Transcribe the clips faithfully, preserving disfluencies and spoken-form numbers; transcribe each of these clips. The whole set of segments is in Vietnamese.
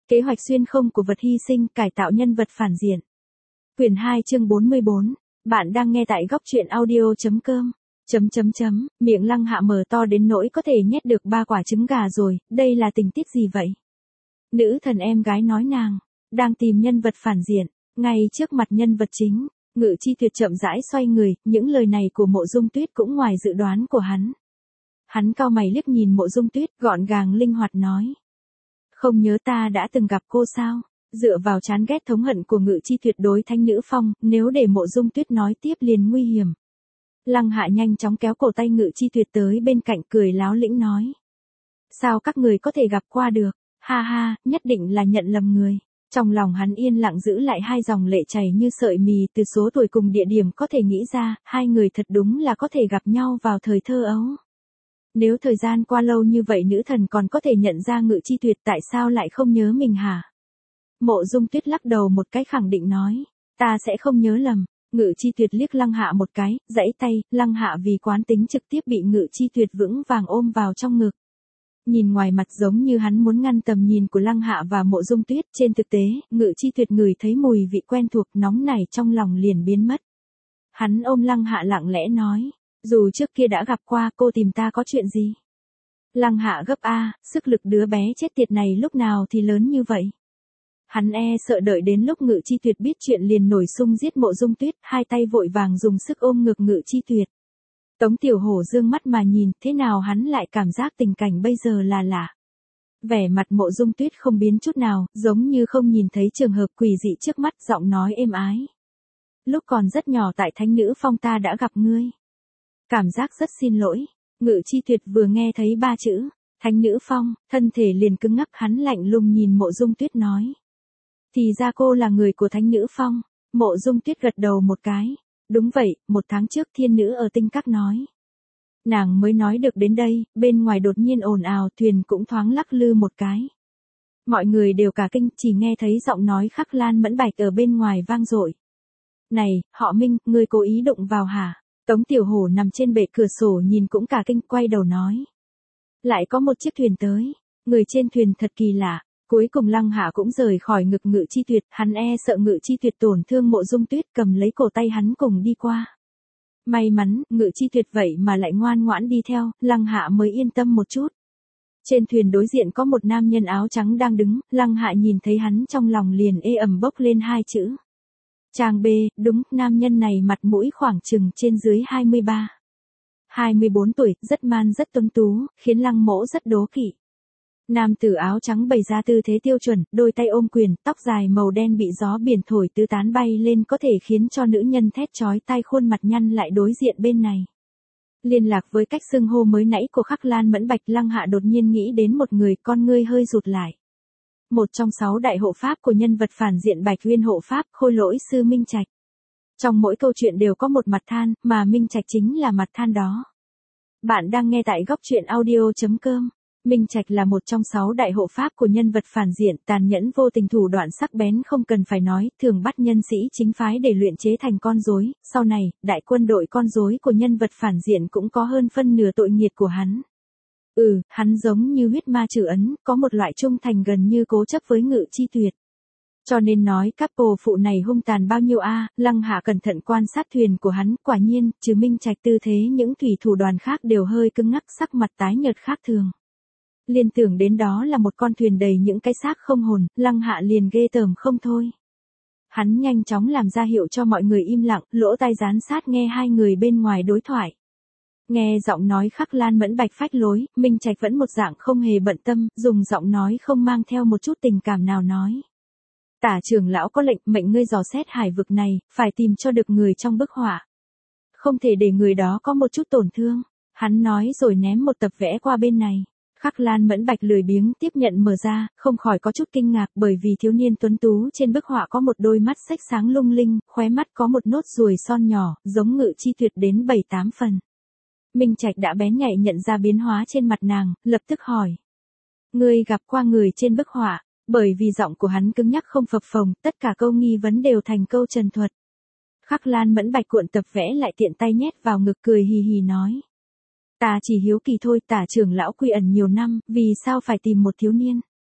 Kế hoạch xuyên không của vật hy sinh cải tạo nhân vật phản diện. Quyển hai chương bốn mươi bốn. Bạn đang nghe tại góc truyện audio.com. Chấm chấm chấm, miệng Lăng Hạ mở to đến nỗi có thể nhét được ba quả trứng gà rồi, đây là tình tiết gì vậy? Nữ thần em gái nói nàng, đang tìm nhân vật phản diện, ngay trước mặt nhân vật chính, Ngự Chi Tuyệt chậm rãi xoay người, những lời này của Mộ Dung Tuyết cũng ngoài dự đoán của hắn. Hắn cau mày liếc nhìn Mộ Dung Tuyết, gọn gàng linh hoạt nói. Không nhớ ta đã từng gặp cô sao? Dựa vào chán ghét thống hận của Ngự Chi Tuyệt đối Thánh Nữ Phong, nếu để Mộ Dung Tuyết nói tiếp liền nguy hiểm. Lăng Hạ nhanh chóng kéo cổ tay Ngự Chi Tuyệt tới bên cạnh cười láo lĩnh nói. Sao các người có thể gặp qua được? Ha ha, nhất định là nhận lầm người. Trong lòng hắn yên lặng giữ lại hai dòng lệ chảy như sợi mì từ số tuổi cùng địa điểm có thể nghĩ ra, hai người thật đúng là có thể gặp nhau vào thời thơ ấu. Nếu thời gian qua lâu như vậy nữ thần còn có thể nhận ra Ngự Chi Tuyệt tại sao lại không nhớ mình hả? Mộ Dung Tuyết lắc đầu một cái khẳng định nói, ta sẽ không nhớ lầm. Ngự Chi Tuyệt liếc Lăng Hạ một cái, giãy tay, Lăng Hạ vì quán tính trực tiếp bị Ngự Chi Tuyệt vững vàng ôm vào trong ngực. Nhìn ngoài mặt giống như hắn muốn ngăn tầm nhìn của Lăng Hạ và Mộ Dung Tuyết, trên thực tế, Ngự Chi Tuyệt ngửi thấy mùi vị quen thuộc nóng nảy trong lòng liền biến mất. Hắn ôm Lăng Hạ lặng lẽ nói, dù trước kia đã gặp qua cô tìm ta có chuyện gì? Lăng Hạ gấp a, sức lực đứa bé chết tiệt này lúc nào thì lớn như vậy? Hắn e sợ đợi đến lúc Ngự Chi Tuyệt biết chuyện liền nổi xung giết Mộ Dung Tuyết, hai tay vội vàng dùng sức ôm ngực Ngự Chi Tuyệt. Tống Tiểu Hổ dương mắt mà nhìn, thế nào hắn lại cảm giác tình cảnh bây giờ là lạ. Vẻ mặt Mộ Dung Tuyết không biến chút nào, giống như không nhìn thấy trường hợp quỷ dị trước mắt, giọng nói êm ái. Lúc còn rất nhỏ tại Thánh Nữ Phong ta đã gặp ngươi. Cảm giác rất xin lỗi. Ngự Chi Tuyệt vừa nghe thấy ba chữ, Thánh Nữ Phong, thân thể liền cứng ngắc, hắn lạnh lùng nhìn Mộ Dung Tuyết nói. Thì ra cô là người của Thánh Nữ Phong. Mộ Dung Tuyết gật đầu một cái. Đúng vậy, một tháng trước thiên nữ ở Tinh Các nói. Nàng mới nói được đến đây, bên ngoài đột nhiên ồn ào, thuyền cũng thoáng lắc lư một cái. Mọi người đều cả kinh, chỉ nghe thấy giọng nói Khắc Lan Mẫn Bạch ở bên ngoài vang dội. Này, họ Minh, ngươi cố ý đụng vào hả? Tống Tiểu Hổ nằm trên bệ cửa sổ nhìn cũng cả kinh, quay đầu nói. Lại có một chiếc thuyền tới, người trên thuyền thật kỳ lạ. Cuối cùng Lăng Hạ cũng rời khỏi ngực Ngự Chi Tuyệt, hắn e sợ Ngự Chi Tuyệt tổn thương Mộ Dung Tuyết, cầm lấy cổ tay hắn cùng đi qua. May mắn, Ngự Chi Tuyệt vậy mà lại ngoan ngoãn đi theo, Lăng Hạ mới yên tâm một chút. Trên thuyền đối diện có một nam nhân áo trắng đang đứng, Lăng Hạ nhìn thấy hắn trong lòng liền ê ẩm bốc lên hai chữ. Chàng B, đúng, nam nhân này mặt mũi khoảng chừng trên dưới hai mươi ba. hai mươi bốn tuổi, rất man rất tuấn tú, khiến Lăng Mỗ rất đố kỵ. Nam tử áo trắng bày ra tư thế tiêu chuẩn, đôi tay ôm quyền, tóc dài màu đen bị gió biển thổi tứ tán bay lên có thể khiến cho nữ nhân thét chói tai, khuôn mặt nhăn lại đối diện bên này. Liên lạc với cách xưng hô mới nãy của Khắc Lan Mẫn Bạch, Lăng Hạ đột nhiên nghĩ đến một người, con ngươi hơi rụt lại. Một trong sáu đại hộ pháp của nhân vật phản diện Bạch Uyên hộ pháp, Khôi Lỗi sư Minh Trạch. Trong mỗi câu chuyện đều có một mặt than, mà Minh Trạch chính là mặt than đó. Bạn đang nghe tại góc truyện audio.com. Minh Trạch là một trong sáu đại hộ pháp của nhân vật phản diện, tàn nhẫn vô tình, thủ đoạn sắc bén không cần phải nói, thường bắt nhân sĩ chính phái để luyện chế thành con rối. Sau này, đại quân đội con rối của nhân vật phản diện cũng có hơn phân nửa tội nghiệt của hắn. Ừ, hắn giống như huyết ma trừ ấn, có một loại trung thành gần như cố chấp với Ngự Chi Tuyệt. Cho nên nói couple phụ này hung tàn bao nhiêu a. Lăng Hạ cẩn thận quan sát thuyền của hắn, quả nhiên, trừ Minh Trạch tư thế những thủy thủ đoàn khác đều hơi cứng ngắc, sắc mặt tái nhợt khác thường. Liên tưởng đến đó là một con thuyền đầy những cái xác không hồn, Lăng Hạ liền ghê tởm không thôi. Hắn nhanh chóng làm ra hiệu cho mọi người im lặng, lỗ tai dán sát nghe hai người bên ngoài đối thoại. Nghe giọng nói Khắc Lan Mẫn Bạch phách lối, Minh Trạch vẫn một dạng không hề bận tâm, dùng giọng nói không mang theo một chút tình cảm nào nói. Tả trưởng lão có lệnh, mệnh ngươi dò xét hải vực này, phải tìm cho được người trong bức họa. Không thể để người đó có một chút tổn thương. Hắn nói rồi ném một tập vẽ qua bên này. Khắc Lan Mẫn Bạch lười biếng tiếp nhận mở ra, không khỏi có chút kinh ngạc bởi vì thiếu niên tuấn tú trên bức họa có một đôi mắt xách sáng lung linh, khóe mắt có một nốt ruồi son nhỏ, giống Ngự Chi Tuyệt đến bảy tám phần. Minh Trạch đã bén nhạy nhận ra biến hóa trên mặt nàng, lập tức hỏi. Ngươi gặp qua người trên bức họa, bởi vì giọng của hắn cứng nhắc không phập phồng, tất cả câu nghi vấn đều thành câu trần thuật. Khắc Lan Mẫn Bạch cuộn tập vẽ lại tiện tay nhét vào ngực cười hì hì nói. Ta chỉ hiếu kỳ thôi, Tả trưởng lão quy ẩn nhiều năm, vì sao phải tìm một thiếu niên?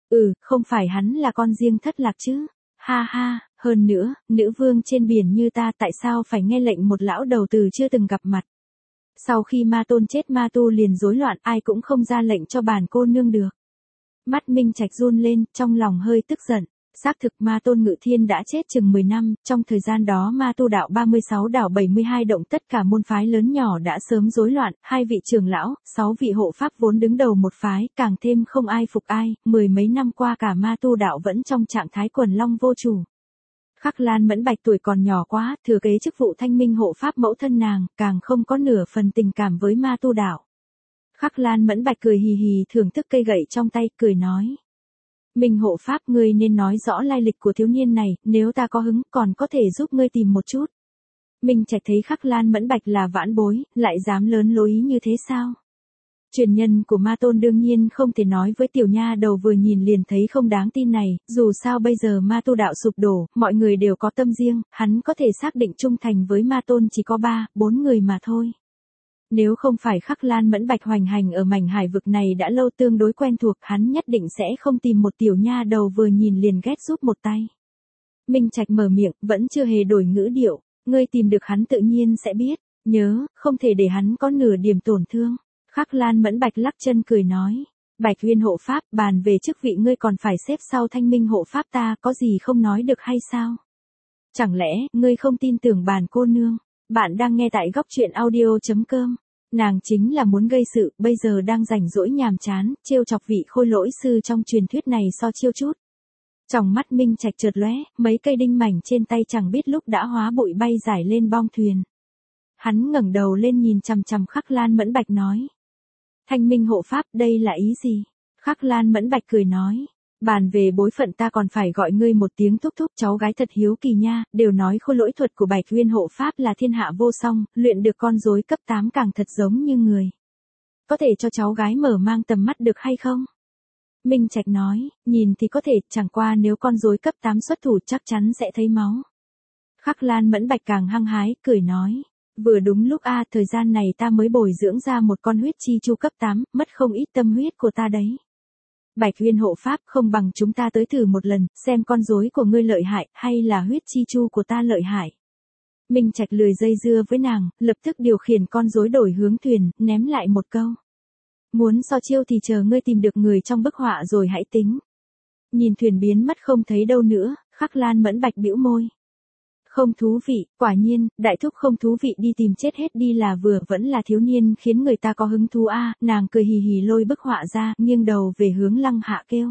Ừ, không phải hắn là con riêng thất lạc chứ. Ha ha, hơn nữa, nữ vương trên biển như ta tại sao phải nghe lệnh một lão đầu từ chưa từng gặp mặt. Sau khi ma tôn chết ma tu liền rối loạn, ai cũng không ra lệnh cho bản cô nương được. Mắt Minh Trạch run lên, trong lòng hơi tức giận. Xác thực ma tôn Ngự Thiên đã chết chừng mười năm, trong thời gian đó ma tu đạo ba mươi sáu đảo bảy mươi hai động tất cả môn phái lớn nhỏ đã sớm rối loạn, hai vị trưởng lão, sáu vị hộ pháp vốn đứng đầu một phái, càng thêm không ai phục ai, mười mấy năm qua cả ma tu đạo vẫn trong trạng thái quần long vô chủ. Khắc Lan Mẫn Bạch tuổi còn nhỏ quá, thừa kế chức vụ thanh minh hộ pháp mẫu thân nàng, càng không có nửa phần tình cảm với ma tu đạo. Khắc Lan Mẫn Bạch cười hì hì thưởng thức cây gậy trong tay, cười nói. Minh hộ pháp, ngươi nên nói rõ lai lịch của thiếu niên này, nếu ta có hứng còn có thể giúp ngươi tìm một chút. Minh Trạch thấy Khắc Lan Mẫn Bạch là vãn bối, lại dám lớn lối ý như thế sao? Truyền nhân của ma tôn đương nhiên không thể nói với tiểu nha đầu vừa nhìn liền thấy không đáng tin này, dù sao bây giờ ma tu đạo sụp đổ, mọi người đều có tâm riêng, hắn có thể xác định trung thành với ma tôn chỉ có ba, bốn người mà thôi. Nếu không phải Khắc Lan Mẫn Bạch hoành hành ở mảnh hải vực này đã lâu tương đối quen thuộc, hắn nhất định sẽ không tìm một tiểu nha đầu vừa nhìn liền ghét giúp một tay. Minh Trạch mở miệng, vẫn chưa hề đổi ngữ điệu, ngươi tìm được hắn tự nhiên sẽ biết, nhớ, không thể để hắn có nửa điểm tổn thương. Khắc Lan Mẫn Bạch lắc chân cười nói, Bạch Uyên hộ pháp, bàn về chức vị ngươi còn phải xếp sau Thanh Minh hộ pháp ta, có gì không nói được hay sao? Chẳng lẽ, ngươi không tin tưởng bàn cô nương? Bạn đang nghe tại góc truyện audio chấm com. Nàng chính là muốn gây sự, bây giờ đang rảnh rỗi nhàm chán, trêu chọc vị khôi lỗi sư trong truyền thuyết này so chiêu chút. Trong mắt Minh Trạch chợt lóe, mấy cây đinh mảnh trên tay chẳng biết lúc đã hóa bụi bay giải lên bong thuyền. Hắn ngẩng đầu lên nhìn chằm chằm Khắc Lan Mẫn Bạch nói. Thanh Minh hộ pháp, đây là ý gì? Khắc Lan Mẫn Bạch cười nói. Bàn về bối phận ta còn phải gọi ngươi một tiếng thúc thúc, cháu gái thật hiếu kỳ nha, đều nói khôi lỗi thuật của Bạch Uyên hộ pháp là thiên hạ vô song, luyện được con rối cấp tám càng thật giống như người. Có thể cho cháu gái mở mang tầm mắt được hay không? Minh Trạch nói, nhìn thì có thể, chẳng qua nếu con rối cấp tám xuất thủ chắc chắn sẽ thấy máu. Khắc Lan Mẫn Bạch càng hăng hái, cười nói. Vừa đúng lúc a, thời gian này ta mới bồi dưỡng ra một con huyết chi chu cấp tám, mất không ít tâm huyết của ta đấy. Bạch Uyên hộ pháp, không bằng chúng ta tới thử một lần, xem con rối của ngươi lợi hại, hay là huyết chi chu của ta lợi hại. Minh Trạch lười dây dưa với nàng, lập tức điều khiển con rối đổi hướng thuyền, ném lại một câu. Muốn so chiêu thì chờ ngươi tìm được người trong bức họa rồi hãy tính. Nhìn thuyền biến mất không thấy đâu nữa, Khắc Lan Mẫn Bạch bĩu môi. Không thú vị, quả nhiên, đại thúc không thú vị đi tìm chết hết đi là vừa, vẫn là thiếu niên khiến người ta có hứng thú a. Nàng cười hì hì lôi bức họa ra, nghiêng đầu về hướng Lăng Hạ kêu.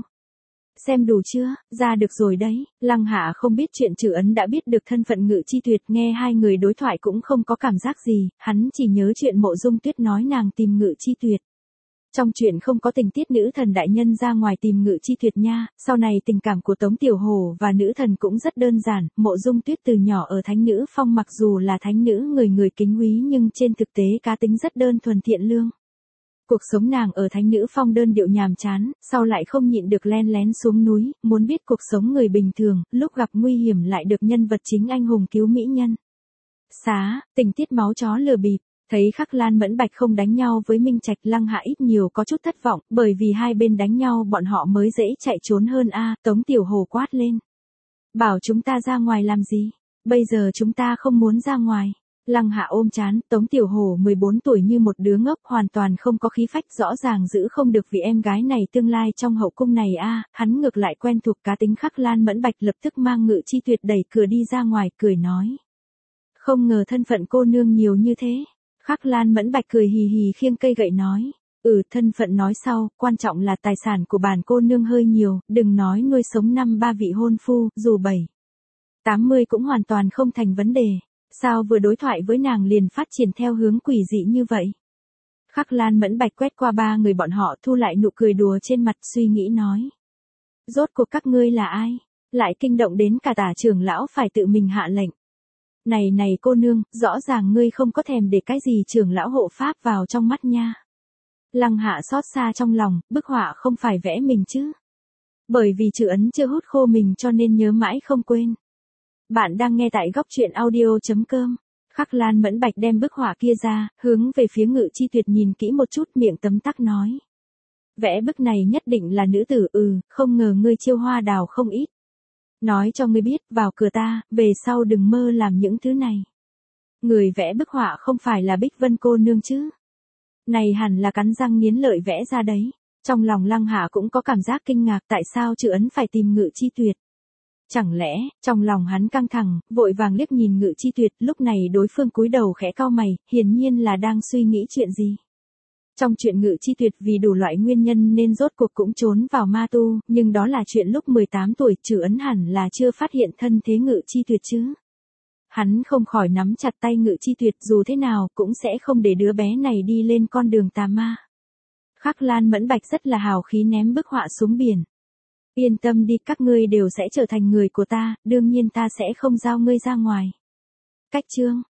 Xem đủ chưa, ra được rồi đấy. Lăng Hạ không biết chuyện Trử Ấn đã biết được thân phận Ngự Chi Tuyệt, nghe hai người đối thoại cũng không có cảm giác gì, hắn chỉ nhớ chuyện Mộ Dung Tuyết nói nàng tìm Ngự Chi Tuyệt. Trong chuyện không có tình tiết nữ thần đại nhân ra ngoài tìm Ngự Chi Tuyệt nha, sau này tình cảm của Tống Tiểu Hổ và nữ thần cũng rất đơn giản, Mộ Dung Tuyết từ nhỏ ở thánh nữ phong mặc dù là thánh nữ người người kính quý nhưng trên thực tế cá tính rất đơn thuần thiện lương. Cuộc sống nàng ở thánh nữ phong đơn điệu nhàm chán, sau lại không nhịn được len lén xuống núi, muốn biết cuộc sống người bình thường, lúc gặp nguy hiểm lại được nhân vật chính anh hùng cứu mỹ nhân. Xá, tình tiết máu chó lừa bịp. Thấy Khắc Lan Mẫn Bạch không đánh nhau với Minh Trạch, Lăng Hạ ít nhiều có chút thất vọng, bởi vì hai bên đánh nhau bọn họ mới dễ chạy trốn hơn a. Tống Tiểu Hồ quát lên. Bảo chúng ta ra ngoài làm gì? Bây giờ chúng ta không muốn ra ngoài. Lăng Hạ ôm chán, Tống Tiểu Hồ mười bốn tuổi như một đứa ngốc, hoàn toàn không có khí phách, rõ ràng giữ không được vì em gái này tương lai trong hậu cung này a. Hắn ngược lại quen thuộc cá tính Khắc Lan Mẫn Bạch, lập tức mang Ngự Chi Tuyệt đẩy cửa đi ra ngoài, cười nói. Không ngờ thân phận cô nương nhiều như thế. Khắc Lan Mẫn Bạch cười hì hì khiêng cây gậy nói, ừ thân phận nói sau, quan trọng là tài sản của bản cô nương hơi nhiều, đừng nói nuôi sống năm ba vị hôn phu, dù bảy, tám mươi cũng hoàn toàn không thành vấn đề. Sao vừa đối thoại với nàng liền phát triển theo hướng quỷ dị như vậy? Khắc Lan Mẫn Bạch quét qua ba người bọn họ, thu lại nụ cười đùa trên mặt, suy nghĩ nói. Rốt cuộc các ngươi là ai? Lại kinh động đến cả tả trưởng lão phải tự mình hạ lệnh. Này này cô nương, rõ ràng ngươi không có thèm để cái gì trưởng lão hộ pháp vào trong mắt nha. Lăng Hạ xót xa trong lòng, bức họa không phải vẽ mình chứ. Bởi vì Trử Ấn chưa hút khô mình cho nên nhớ mãi không quên. Bạn đang nghe tại góc truyện audio chấm com. Khắc Lan Mẫn Bạch đem bức họa kia ra, hướng về phía Ngự Chi Tuyệt nhìn kỹ một chút, miệng tấm tắc nói. Vẽ bức này nhất định là nữ tử, ừ, không ngờ ngươi chiêu hoa đào không ít. Nói cho ngươi biết, vào cửa ta, về sau đừng mơ làm những thứ này. Người vẽ bức họa không phải là Bích Vân cô nương chứ. Này hẳn là cắn răng nghiến lợi vẽ ra đấy. Trong lòng Lăng Hạ cũng có cảm giác kinh ngạc tại sao Trừ Ấn phải tìm Ngự Chi Tuyệt. Chẳng lẽ, trong lòng hắn căng thẳng, vội vàng liếc nhìn Ngự Chi Tuyệt, lúc này đối phương cúi đầu khẽ cau mày, hiển nhiên là đang suy nghĩ chuyện gì. Trong chuyện Ngự Chi Tuyệt vì đủ loại nguyên nhân nên rốt cuộc cũng trốn vào ma tu, nhưng đó là chuyện lúc mười tám tuổi, Trừ Ấn hẳn là chưa phát hiện thân thế Ngự Chi Tuyệt chứ. Hắn không khỏi nắm chặt tay Ngự Chi Tuyệt, dù thế nào cũng sẽ không để đứa bé này đi lên con đường tà ma. Khắc Lan Mẫn Bạch rất là hào khí ném bức họa xuống biển. Yên tâm đi, các ngươi đều sẽ trở thành người của ta, đương nhiên ta sẽ không giao ngươi ra ngoài. Cách chương